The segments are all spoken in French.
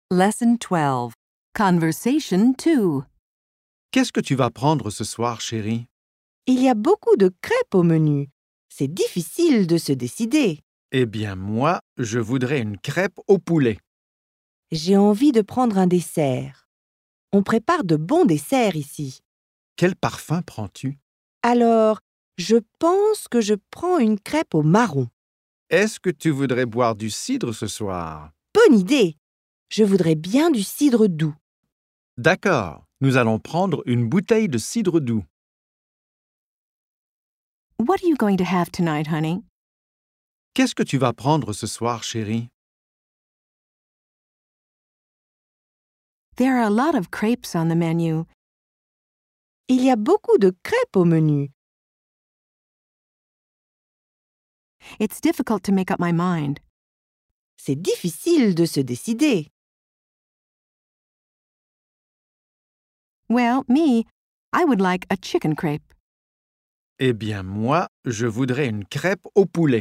Lesson 12. Conversation 2. Qu'est-ce que tu vas prendre ce soir, chérie? Il y a beaucoup de crêpes au menu. C'est difficile de se décider. Eh bien, moi, je voudrais une crêpe au poulet. J'ai envie de prendre un dessert. On prépare de bons desserts ici. Quel parfum prends-tu? Alors, je pense que je prends une crêpe au marron. Est-ce que tu voudrais boire du cidre ce soir? Bonne idée! Je voudrais bien du cidre doux. D'accord, nous allons prendre une bouteille de cidre doux. What are you going to have tonight, honey? Qu'est-ce que tu vas prendre ce soir, chérie? There are a lot of crepes on the menu. Il y a beaucoup de crêpes au menu. It's difficult to make up my mind. C'est difficile de se décider. Well, me, I would like a chicken crepe. Eh bien, moi, je voudrais une crêpe au poulet.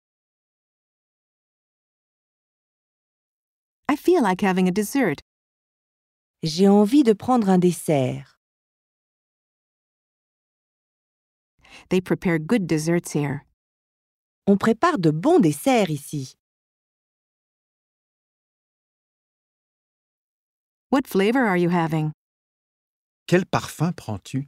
I feel like having a dessert. J'ai envie de prendre un dessert. They prepare good desserts here. On prépare de bons desserts ici. What flavor are you having? Quel parfum prends-tu?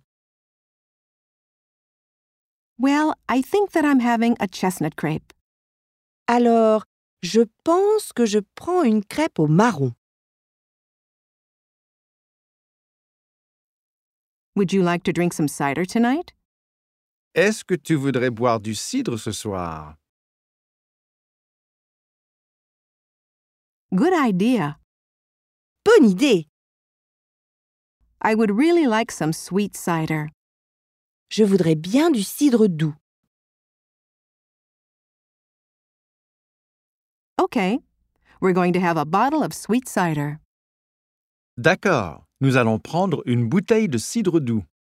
Well, I think that I'm having a chestnut crepe. Alors, je pense que je prends une crêpe au marron. Would you like to drink some cider tonight? Est-ce que tu voudrais boire du cidre ce soir? Good idea. Bonne idée! I would really like some sweet cider. Je voudrais bien du cidre doux. Okay, we're going to have a bottle of sweet cider. D'accord, nous allons prendre une bouteille de cidre doux.